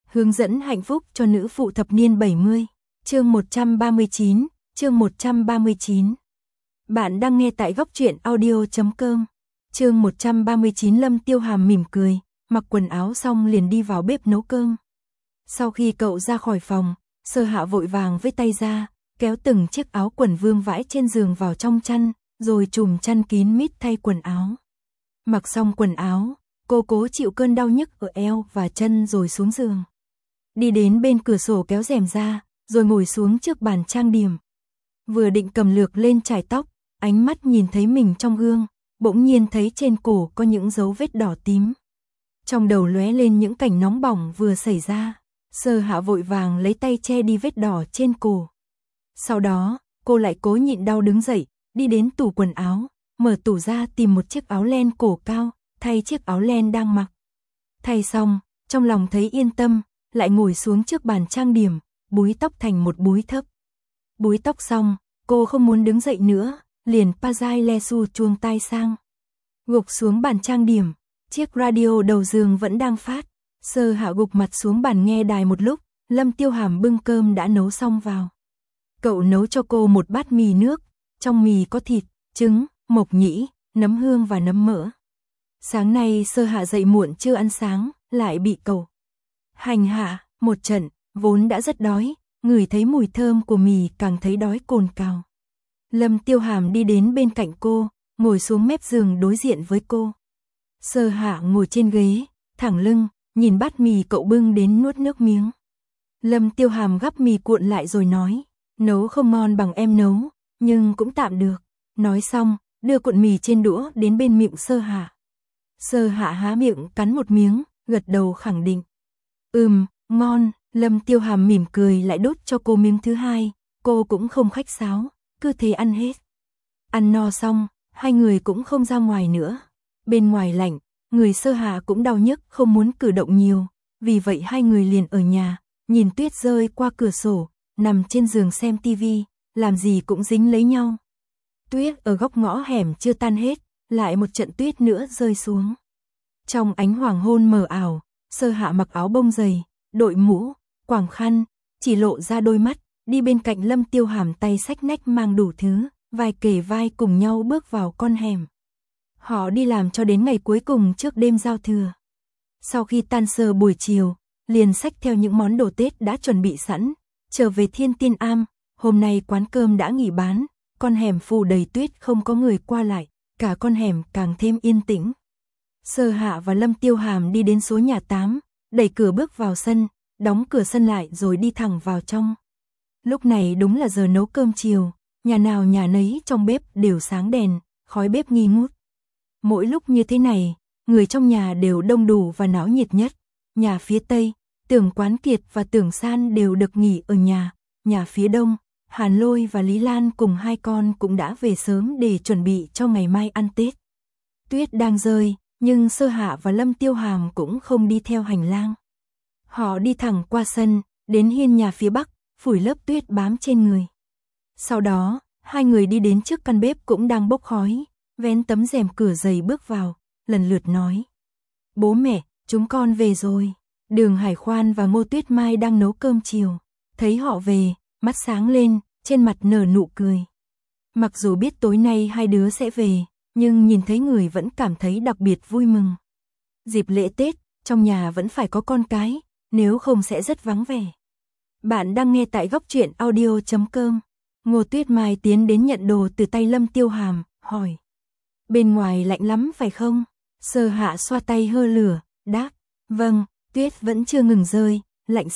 Hướng dẫn hạnh phúc cho nữ phụ thập niên 70. Chương 139. Bạn đang nghe tại góc truyện audio.com. Chương 139. Lâm Tiêu Hàm mỉm cười, mặc quần áo xong liền đi vào bếp nấu cơm. Sau khi cậu ra khỏi phòng, Sơ Hạ vội vàng với tay ra, kéo từng chiếc áo quần vương vãi trên giường vào trong chăn, rồi trùm chăn kín mít thay quần áo. Mặc xong quần áo, cô cố chịu cơn đau nhức ở eo và chân rồi xuống giường. Đi đến bên cửa sổ kéo rèm ra, rồi ngồi xuống trước bàn trang điểm. Vừa định cầm lược lên chải tóc, ánh mắt nhìn thấy mình trong gương, bỗng nhiên thấy trên cổ có những dấu vết đỏ tím. Trong đầu lóe lên những cảnh nóng bỏng vừa xảy ra, Sơ Hạ vội vàng lấy tay che đi vết đỏ trên cổ. Sau đó, cô lại cố nhịn đau đứng dậy, đi đến tủ quần áo, mở tủ ra tìm một chiếc áo len cổ cao, thay chiếc áo len đang mặc. Thay xong, trong lòng thấy yên tâm, lại ngồi xuống trước bàn trang điểm, búi tóc thành một búi thấp. Búi tóc xong, cô không muốn đứng dậy nữa, liền pa dai le su chuông tai sang. Gục xuống bàn trang điểm, chiếc radio đầu giường vẫn đang phát. Sơ Hạ gục mặt xuống bàn nghe đài một lúc, Lâm Tiêu Hàm bưng cơm đã nấu xong vào. Cậu nấu cho cô một bát mì nước, trong mì có thịt, trứng, mộc nhĩ, nấm hương và nấm mỡ. Sáng nay Sơ Hạ dậy muộn chưa ăn sáng, lại bị cậu hành hạ một trận, vốn đã rất đói, ngửi thấy mùi thơm của mì càng thấy đói cồn cào. Lâm Tiêu Hàm đi đến bên cạnh cô, ngồi xuống mép giường đối diện với cô. Sơ Hạ ngồi trên ghế, thẳng lưng, nhìn bát mì cậu bưng đến nuốt nước miếng. Lâm Tiêu Hàm gắp mì cuộn lại rồi nói, nấu không ngon bằng em nấu, nhưng cũng tạm được. Nói xong, đưa cuộn mì trên đũa đến bên miệng Sơ Hạ. Sơ Hạ há miệng cắn một miếng, gật đầu khẳng định. Ngon. Lâm Tiêu Hàm mỉm cười lại đút cho cô miếng thứ hai, cô cũng không khách sáo, cứ thế ăn hết. Ăn no xong, hai người cũng không ra ngoài nữa. Bên ngoài lạnh, người Sơ Hạ cũng đau nhức không muốn cử động nhiều, vì vậy hai người liền ở nhà, nhìn tuyết rơi qua cửa sổ, nằm trên giường xem tivi, làm gì cũng dính lấy nhau. Tuyết ở góc ngõ hẻm chưa tan hết, lại một trận tuyết nữa rơi xuống. Trong ánh hoàng hôn mờ ảo, Sơ Hạ mặc áo bông dày, đội mũ, quàng khăn, chỉ lộ ra đôi mắt, đi bên cạnh Lâm Tiêu Hàm tay xách nách mang đủ thứ, vai kề vai cùng nhau bước vào con hẻm. Họ đi làm cho đến ngày cuối cùng trước đêm giao thừa. Sau khi tan sở buổi chiều, liền xách theo những món đồ Tết đã chuẩn bị sẵn, trở về Thiên Tiên Am. Hôm nay quán cơm đã nghỉ bán, con hẻm phủ đầy tuyết không có người qua lại, cả con hẻm càng thêm yên tĩnh. Sơ Hạ và Lâm Tiêu Hàm đi đến số nhà 8, đẩy cửa bước vào sân, đóng cửa sân lại rồi đi thẳng vào trong. Lúc này đúng là giờ nấu cơm chiều, nhà nào nhà nấy trong bếp đều sáng đèn, khói bếp nghi ngút. Mỗi lúc như thế này, người trong nhà đều đông đủ và náo nhiệt nhất. Nhà phía Tây, Tưởng Quán Kiệt và Tưởng San đều được nghỉ ở nhà. Nhà phía Đông, Hàn Lôi và Lý Lan cùng hai con cũng đã về sớm để chuẩn bị cho ngày mai ăn Tết. Tuyết đang rơi, nhưng Sơ Hạ và Lâm Tiêu Hàm cũng không đi theo hành lang. Họ đi thẳng qua sân, đến hiên nhà phía Bắc, phủi lớp tuyết bám trên người. Sau đó, hai người đi đến trước căn bếp cũng đang bốc khói, vén tấm rèm cửa dày bước vào, lần lượt nói. Bố mẹ, chúng con về rồi. Đường Hải Khoan và Ngô Tuyết Mai đang nấu cơm chiều. Thấy họ về, mắt sáng lên, trên mặt nở nụ cười. Mặc dù biết tối nay hai đứa sẽ về, nhưng nhìn thấy người vẫn cảm thấy đặc biệt vui mừng. Dịp lễ Tết, trong nhà vẫn phải có con cái, nếu không sẽ rất vắng vẻ. Bạn đang nghe tại góc truyện audio.com. Ngô Tuyết Mai tiến đến nhận đồ từ tay Lâm Tiêu Hàm, hỏi. Bên ngoài lạnh lắm phải không? Sơ Hạ xoa tay hơ lửa, đáp. Vâng, tuyết vẫn chưa ngừng rơi, lạnh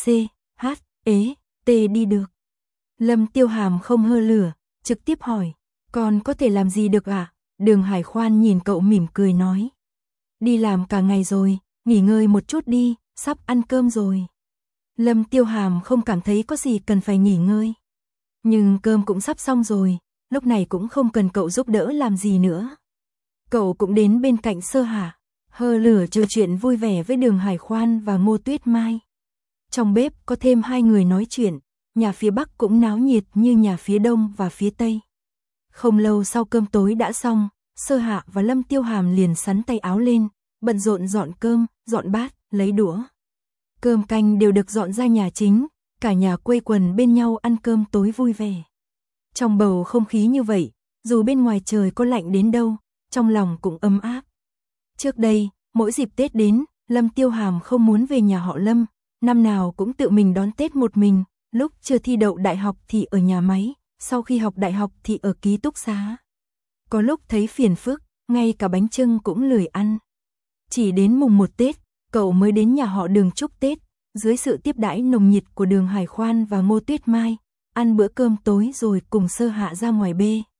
C.H.E.T đi được. Lâm Tiêu Hàm không hơ lửa, trực tiếp hỏi. Con có thể làm gì được ạ? Đường Hải Khoan nhìn cậu mỉm cười nói. Đi làm cả ngày rồi, nghỉ ngơi một chút đi, sắp ăn cơm rồi. Lâm Tiêu Hàm không cảm thấy có gì cần phải nghỉ ngơi. Nhưng cơm cũng sắp xong rồi, lúc này cũng không cần cậu giúp đỡ làm gì nữa. Cậu cũng đến bên cạnh Sơ Hạ, hơ lửa trò chuyện vui vẻ với Đường Hải Khoan và Ngô Tuyết Mai. Trong bếp có thêm hai người nói chuyện, nhà phía Bắc cũng náo nhiệt như nhà phía Đông và phía Tây. Không lâu sau cơm tối đã xong, Sơ Hạ và Lâm Tiêu Hàm liền xắn tay áo lên, bận rộn dọn cơm, dọn bát, lấy đũa. Cơm canh đều được dọn ra nhà chính, cả nhà quây quần bên nhau ăn cơm tối vui vẻ. Trong bầu không khí như vậy, dù bên ngoài trời có lạnh đến đâu, trong lòng cũng ấm áp. Trước đây, mỗi dịp Tết đến, Lâm Tiêu Hàm không muốn về nhà họ Lâm, năm nào cũng tự mình đón Tết một mình, lúc chưa thi đậu đại học thì ở nhà máy, sau khi học đại học thì ở ký túc xá. Có lúc thấy phiền phức, ngay cả bánh chưng cũng lười ăn. Chỉ đến mùng 1 Tết, cậu mới đến nhà họ Đường chúc Tết, dưới sự tiếp đãi nồng nhiệt của Đường Hải Khoan và Ngô Tuyết Mai, ăn bữa cơm tối rồi cùng Sơ Hạ ra ngoài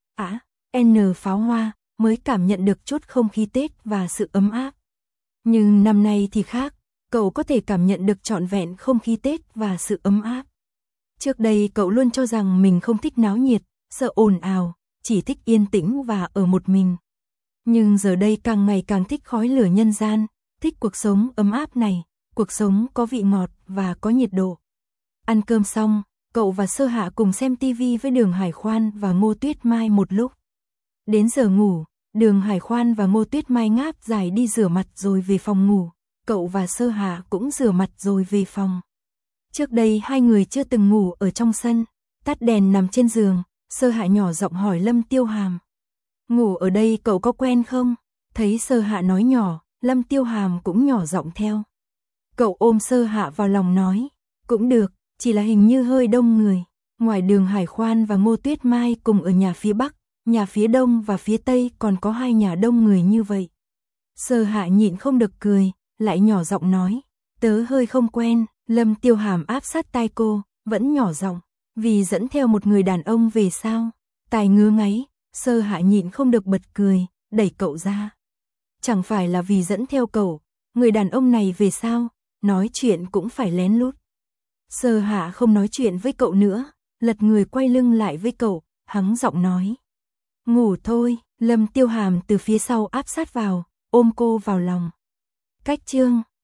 N pháo hoa, mới cảm nhận được chút không khí Tết và sự ấm áp. Nhưng năm nay thì khác, cậu có thể cảm nhận được trọn vẹn không khí Tết và sự ấm áp. Trước đây cậu luôn cho rằng mình không thích náo nhiệt, sợ ồn ào, chỉ thích yên tĩnh và ở một mình. Nhưng giờ đây càng ngày càng thích khói lửa nhân gian, thích cuộc sống ấm áp này, cuộc sống có vị ngọt và có nhiệt độ. Ăn cơm xong, cậu và Sơ Hạ cùng xem tivi với Đường Hải Khoan và Ngô Tuyết Mai một lúc. Đến giờ ngủ, Đường Hải Khoan và Ngô Tuyết Mai ngáp dài đi rửa mặt rồi về phòng ngủ, cậu và Sơ Hạ cũng rửa mặt rồi về phòng. Trước đây hai người chưa từng ngủ ở trong sân, tắt đèn nằm trên giường, Sơ Hạ nhỏ giọng hỏi Lâm Tiêu Hàm. Ngủ ở đây cậu có quen không? Thấy Sơ Hạ nói nhỏ, Lâm Tiêu Hàm cũng nhỏ giọng theo. Cậu ôm Sơ Hạ vào lòng nói, cũng được, chỉ là hình như hơi đông người. Ngoài Đường Hải Khoan và Ngô Tuyết Mai cùng ở nhà phía Bắc, nhà phía Đông và phía Tây còn có hai nhà đông người như vậy. Sơ Hạ nhịn không được cười, lại nhỏ giọng nói, tớ hơi không quen. Lâm Tiêu Hàm áp sát tai cô, vẫn nhỏ giọng, vì dẫn theo một người đàn ông về sao? Tai ngứa ngáy, Sơ Hạ nhịn không được bật cười, đẩy cậu ra. Chẳng phải là vì dẫn theo cậu, người đàn ông này về sao? Nói chuyện cũng phải lén lút. Sơ Hạ không nói chuyện với cậu nữa, lật người quay lưng lại với cậu, hắng giọng nói. Ngủ thôi. Lâm Tiêu Hàm từ phía sau áp sát vào, ôm cô vào lòng. Cách chương